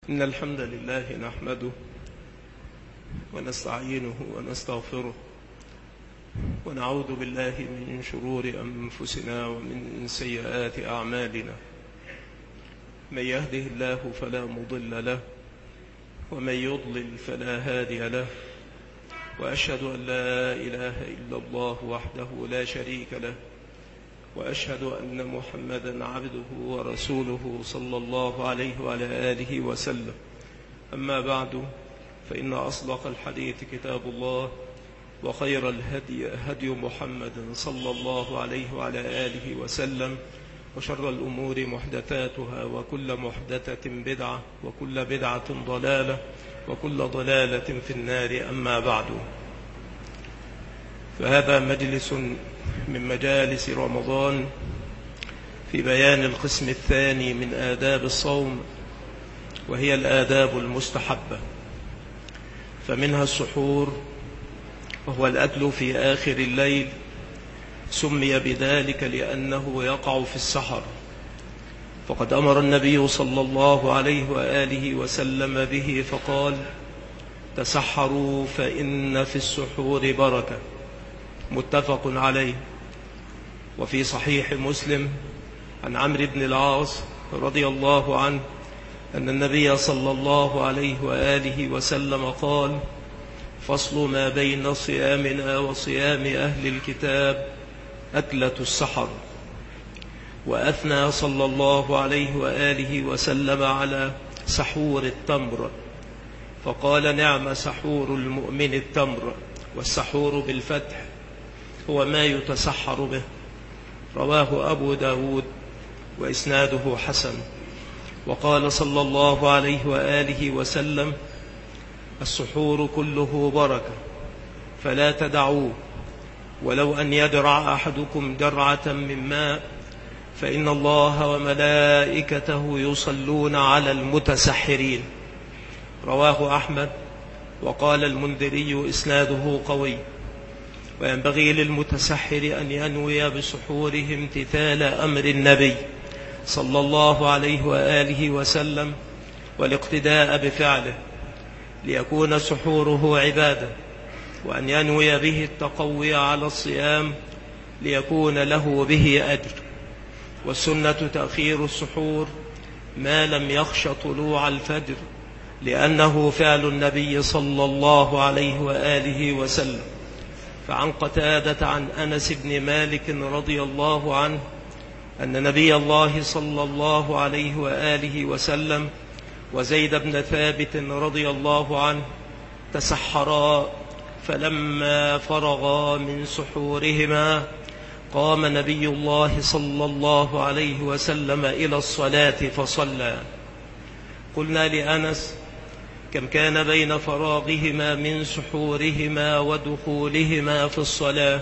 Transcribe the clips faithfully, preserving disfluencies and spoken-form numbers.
إن الحمد لله نحمده ونستعينه ونستغفره ونعوذ بالله من شرور أنفسنا ومن سيئات أعمالنا. من يهده الله فلا مضل له ومن يضلل فلا هادي له، وأشهد أن لا إله إلا الله وحده لا شريك له، وأشهد أن محمدا عبده ورسوله صلى الله عليه وعلى آله وسلم. أما بعد، فإن أصدق الحديث كتاب الله، وخير الهدي هدي محمد صلى الله عليه وعلى آله وسلم، وشر الأمور محدثاتها، وكل محدثة بدعة، وكل بدعة ضلالة، وكل ضلالة في النار. أما بعد، فهذا مجلس من مجالس رمضان في بيان القسم الثاني من آداب الصوم، وهي الآداب المستحبة. فمنها السحور، وهو الأكل في آخر الليل، سمي بذلك لأنه يقع في السحر، فقد أمر النبي صلى الله عليه وآله وسلم به فقال: تسحروا فإن في السحور بركة. متفق عليه. وفي صحيح مسلم عن عمرو بن العاص رضي الله عنه أن النبي صلى الله عليه وآله وسلم قال: فصل ما بين صيامنا وصيام أهل الكتاب أكلة السحر. وأثنى صلى الله عليه وآله وسلم على سحور التمر، فقال: نعم سحور المؤمن التمر. والسحور بالفتح هو ما يتسحر به. رواه أبو داود وإسناده حسن. وقال صلى الله عليه وآله وسلم: السحور كله بركة، فلا تدعوه، ولو أن يدرع أحدكم درعة من ماء، فإن الله وملائكته يصلون على المتسحرين. رواه أحمد. وقال المنذري: إسناده قوي. وينبغي للمتسحر أن ينوي بسحوره امتثال أمر النبي صلى الله عليه وآله وسلم والاقتداء بفعله، ليكون سحوره عبادة، وأن ينوي به التقوي على الصيام ليكون له به أجر. والسنة تأخير السحور ما لم يخش طلوع الفجر، لأنه فعل النبي صلى الله عليه وآله وسلم. فعن قتادة عن أنس بن مالك رضي الله عنه أن نبي الله صلى الله عليه وآله وسلم وزيد بن ثابت رضي الله عنه تسحرا، فلما فرغا من سحورهما قام نبي الله صلى الله عليه وسلم إلى الصلاة فصلى. قلنا لأنس: كم كان بين فراغهما من سحورهما ودخولهما في الصلاة؟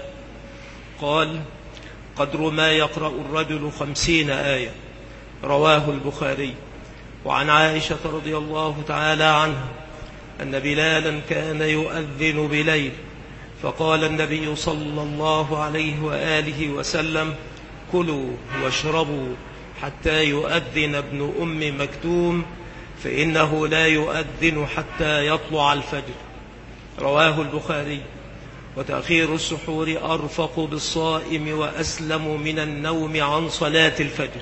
قال: قدر ما يقرأ الرجل خمسين آية. رواه البخاري. وعن عائشة رضي الله تعالى عنها أن بلالا كان يؤذن بليل، فقال النبي صلى الله عليه وآله وسلم: كلوا واشربوا حتى يؤذن ابن أم مكتوم، فإنه لا يؤذن حتى يطلع الفجر. رواه البخاري. وتأخير السحور أرفق بالصائم وأسلم من النوم عن صلاة الفجر.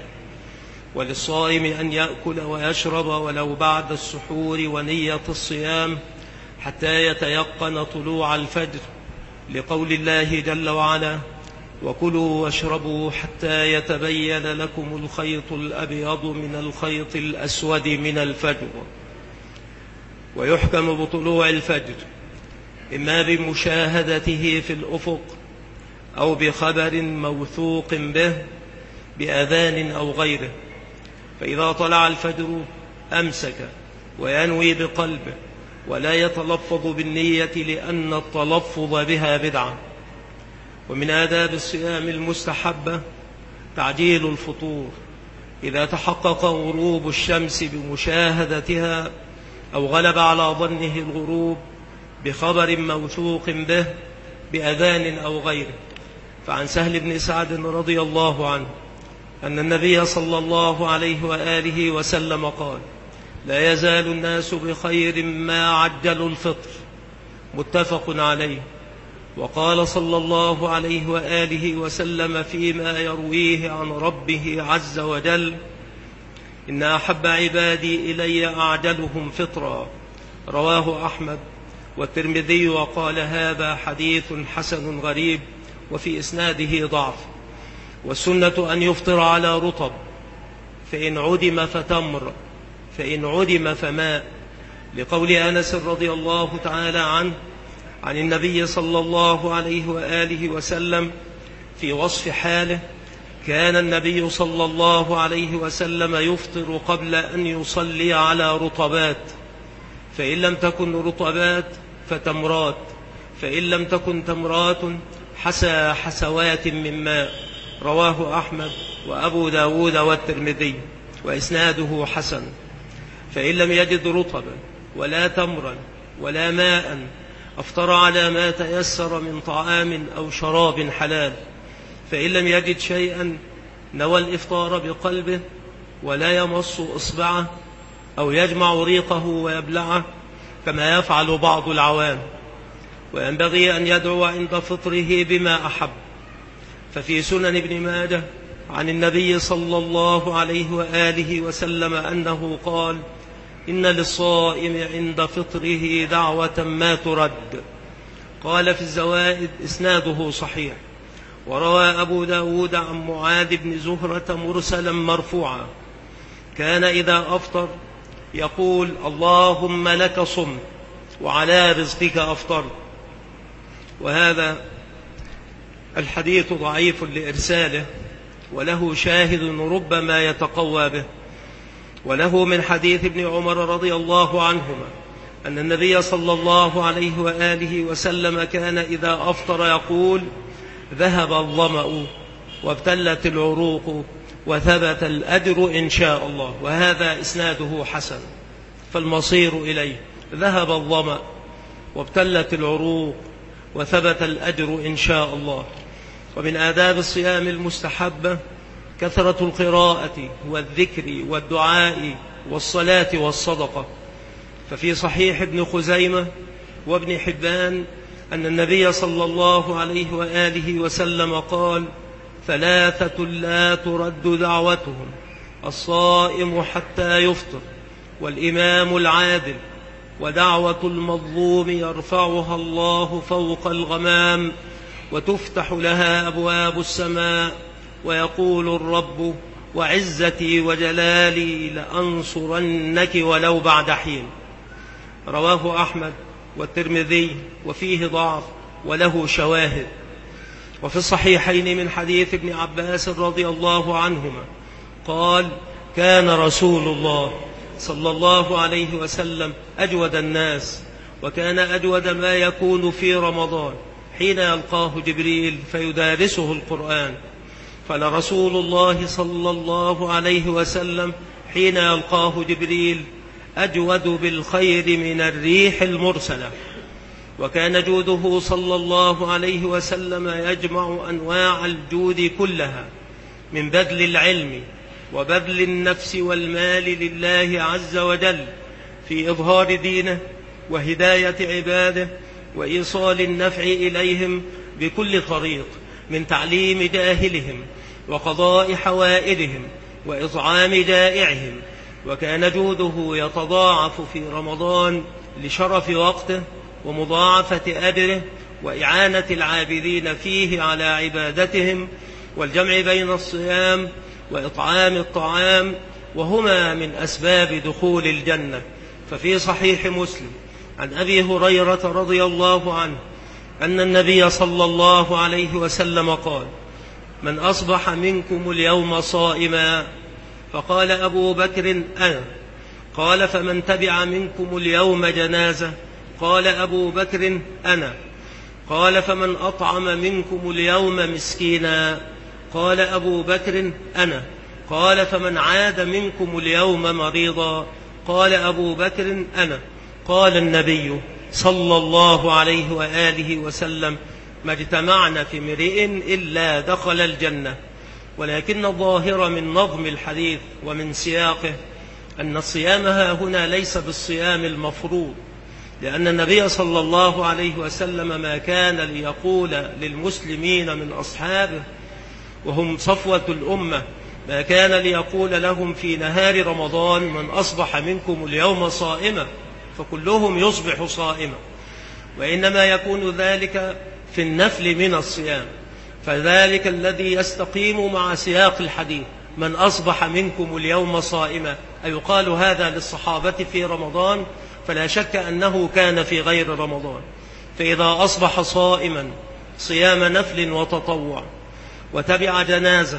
وللصائم أن يأكل ويشرب ولو بعد السحور ونية الصيام حتى يتيقن طلوع الفجر، لقول الله جل وعلا: وكلوا واشربوا حتى يتبين لكم الخيط الأبيض من الخيط الأسود من الفجر. ويحكم بطلوع الفجر إما بمشاهدته في الأفق، أو بخبر موثوق به بأذان أو غيره. فإذا طلع الفجر أمسك وينوي بقلبه، ولا يتلفظ بالنية، لأن التلفظ بها بدعة. ومن آداب الصيام المستحبة تعجيل الفطور إذا تحقق غروب الشمس بمشاهدتها، أو غلب على ظنه الغروب بخبر موثوق به بأذان أو غيره. فعن سهل بن سعد رضي الله عنه أن النبي صلى الله عليه وآله وسلم قال: لا يزال الناس بخير ما عجلوا الفطر. متفق عليه. وقال صلى الله عليه وآله وسلم فيما يرويه عن ربه عز وجل: إن أحب عبادي إلي أعجلهم فطرا. رواه أحمد والترمذي، وقال: هذا حديث حسن غريب وفي إسناده ضعف. والسنة أن يفطر على رطب، فإن عدم فتمر، فإن عدم فماء، لقول أنس رضي الله تعالى عنه عن النبي صلى الله عليه وآله وسلم في وصف حاله: كان النبي صلى الله عليه وسلم يفطر قبل أن يصلي على رطبات، فإن لم تكن رطبات فتمرات، فإن لم تكن تمرات حسى حسوات من ماء. رواه أحمد وأبو داود والترمذي، وإسناده حسن. فإن لم يجد رطبا ولا تمرا ولا ماء أفطر على ما تيسر من طعام أو شراب حلال. فإن لم يجد شيئا نوى الإفطار بقلبه ولا يمص إصبعه أو يجمع ريقه ويبلعه كما يفعل بعض العوام. وينبغي أن يدعو عند فطره بما أحب. ففي سنن ابن ماجه عن النبي صلى الله عليه وآله وسلم أنه قال: إن للصائم عند فطره دعوة ما ترد. قال في الزوائد: إسناده صحيح. وروى أبو داود عن معاذ بن زهرة مرسلا مرفوعا: كان إذا أفطر يقول: اللهم لك صمت وعلى رزقك أفطرت. وهذا الحديث ضعيف لإرساله، وله شاهد ربما يتقوى به. وله من حديث ابن عمر رضي الله عنهما أن النبي صلى الله عليه وآله وسلم كان إذا أفطر يقول: ذهب الظمأ وابتلت العروق وثبت الأجر إن شاء الله. وهذا إسناده حسن، فالمصير إليه. ذهب الظمأ وابتلت العروق وثبت الأجر إن شاء الله. ومن آداب الصيام المستحبة كثرة القراءة والذكر والدعاء والصلاة والصدقة. ففي صحيح ابن خزيمة وابن حبان أن النبي صلى الله عليه وآله وسلم قال: ثلاثة لا ترد دعوتهم: الصائم حتى يفطر، والإمام العادل، ودعوة المظلوم يرفعها الله فوق الغمام، وتفتح لها أبواب السماء، ويقول الرب: وعزتي وجلالي لأنصرنك ولو بعد حين. رواه أحمد والترمذي، وفيه ضعف وله شواهد. وفي الصحيحين من حديث ابن عباس رضي الله عنهما قال: كان رسول الله صلى الله عليه وسلم أجود الناس، وكان أجود ما يكون في رمضان حين يلقاه جبريل فيدارسه القرآن. فلرسول الله صلى الله عليه وسلم حين يلقاه جبريل أجود بالخير من الريح المرسلة. وكان جوده صلى الله عليه وسلم يجمع أنواع الجود كلها، من بذل العلم وبذل النفس والمال لله عز وجل في إظهار دينه وهداية عباده وإيصال النفع إليهم بكل طريق، من تعليم جاهلهم وقضاء حوائجهم وإطعام جائعهم. وكان جوده يتضاعف في رمضان لشرف وقته ومضاعفة أجره وإعانة العابدين فيه على عبادتهم، والجمع بين الصيام وإطعام الطعام، وهما من أسباب دخول الجنة. ففي صحيح مسلم عن أبي هريرة رضي الله عنه أن النبي صلى الله عليه وسلم قال: من أصبح منكم اليوم صائما؟ فقال أبو بكر: أنا. قال: فمن تبع منكم اليوم جنازة؟ قال أبو بكر: أنا. قال: فمن أطعم منكم اليوم مسكينا؟ قال أبو بكر: أنا. قال: فمن عاد منكم اليوم مريضا؟ قال أبو بكر: أنا. قال النبي صلى الله عليه وآله وسلم: ما اجتمعنا في امرئ إلا دخل الجنة. ولكن الظاهر من نظم الحديث ومن سياقه أن الصيام هنا ليس بالصيام المفروض، لأن النبي صلى الله عليه وسلم ما كان ليقول للمسلمين من أصحابه وهم صفوة الأمة، ما كان ليقول لهم في نهار رمضان من أصبح منكم اليوم صائما فكلهم يصبح صائما، وإنما يكون ذلك في النفل من الصيام، فذلك الذي يستقيم مع سياق الحديث من أصبح منكم اليوم صائما، أيقال هذا للصحابة في رمضان؟ فلا شك أنه كان في غير رمضان. فإذا أصبح صائما صيام نفل وتطوع وتبع جنازة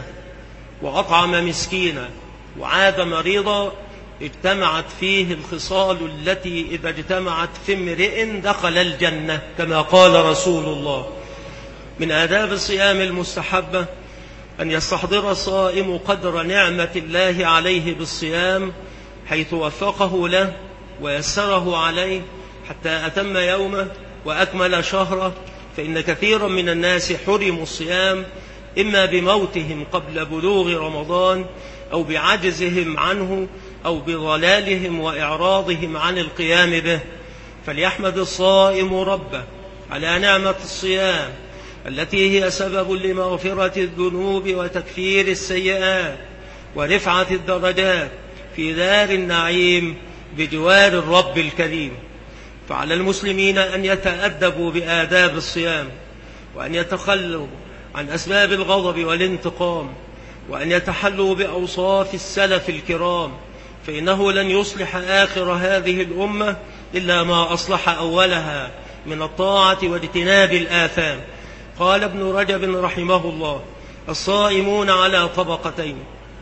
وأطعم مسكينا وعاد مريضا اجتمعت فيه الخصال التي إذا اجتمعت في امرئ دخل الجنة كما قال رسول الله. من آداب الصيام المستحبة أن يستحضر الصائم قدر نعمة الله عليه بالصيام حيث وفقه له ويسره عليه حتى أتم يومه وأكمل شهره، فإن كثيرا من الناس حرموا الصيام إما بموتهم قبل بلوغ رمضان أو بعجزهم عنه أو بضلالهم وإعراضهم عن القيام به. فليحمد الصائم ربه على نعمة الصيام التي هي سبب لمغفرة الذنوب وتكفير السيئات ورفعة الدرجات في دار النعيم بجوار الرب الكريم. فعلى المسلمين أن يتأدبوا بآداب الصيام، وأن يتخلوا عن أسباب الغضب والانتقام، وأن يتحلوا بأوصاف السلف الكرام، فإنه لن يصلح آخر هذه الأمة إلا ما أصلح أولها من الطاعة واجتناب الآثام. قال ابن رجب رحمه الله: الصائمون على طبقتين،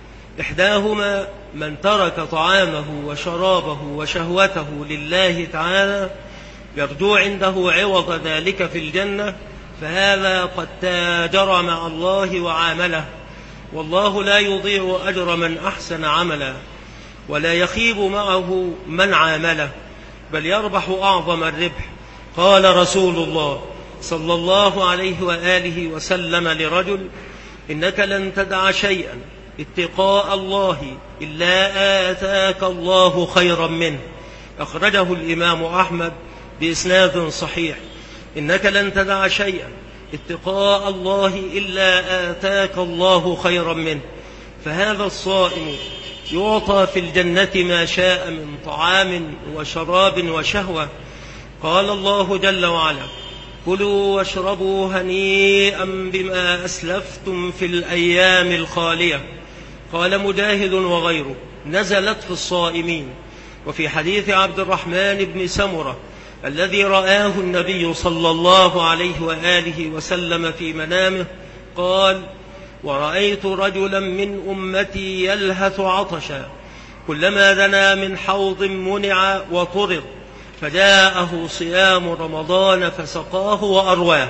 إحداهما من ترك طعامه وشرابه وشهوته لله تعالى يرجو عنده عوض ذلك في الجنة، فهذا قد تاجر مع الله وعامله، والله لا يضيع أجر من أحسن عملا، ولا يخيب معه من عامله، بل يربح أعظم الربح. قال رسول الله صلى الله عليه وآله وسلم لرجل: إنك لن تدع شيئا اتقاء الله إلا آتاك الله خيرا منه. أخرجه الإمام أحمد بإسناد صحيح. إنك لن تدع شيئا اتقاء الله إلا آتاك الله خيرا منه. فهذا الصائم يعطى في الجنة ما شاء من طعام وشراب وشهوة. قال الله جل وعلا: كلوا واشربوا هنيئا بما أسلفتم في الأيام الخالية. قال مجاهد وغيره: نزلت في الصائمين. وفي حديث عبد الرحمن بن سمرة الذي رآه النبي صلى الله عليه وآله وسلم في منامه قال: ورأيت رجلا من أمتي يلهث عطشا، كلما دنا من حوض منع وطرد، فجاءه صيام رمضان فسقاه وأرواه.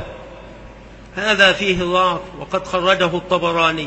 هذا فيه ضعف وقد خرجه الطبراني.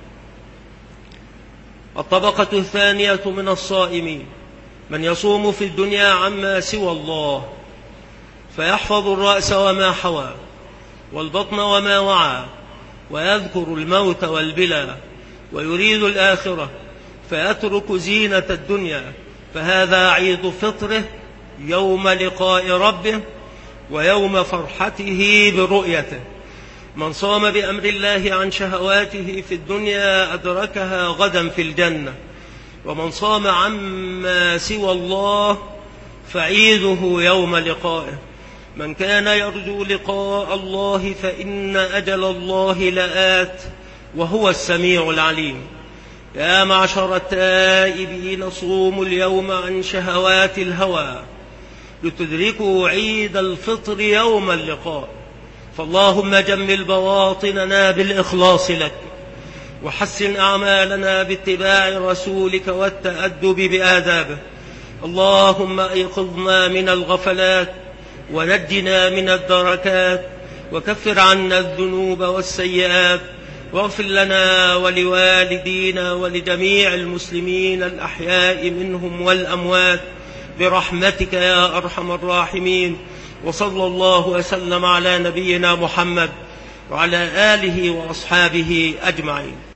الطبقة الثانية من الصائمين من يصوم في الدنيا عما سوى الله، فيحفظ الرأس وما حوى والبطن وما وعى، ويذكر الموت والبلى، ويريد الآخرة، فيترك زينة الدنيا، فهذا عيد فطره يوم لقاء ربه ويوم فرحته برؤيته. من صام بأمر الله عن شهواته في الدنيا أدركها غدا في الجنة، ومن صام عما سوى الله فعيده يوم لقائه. من كان يرجو لقاء الله فإن أجل الله لآت وهو السميع العليم. يا معشر التائبين صوموا اليوم عن شهوات الهوى لتدركوا عيد الفطر يوم اللقاء. فاللهم جمل بواطننا بالإخلاص لك، وحسن أعمالنا باتباع رسولك والتأدب بآدابه. اللهم أيقظنا من الغفلات ونجنا من الدركات، وكفر عنا الذنوب والسيئات، واغفر لنا ولوالدينا ولجميع المسلمين الأحياء منهم والأموات برحمتك يا أرحم الراحمين. وصلى الله وسلم على نبينا محمد وعلى آله وأصحابه أجمعين.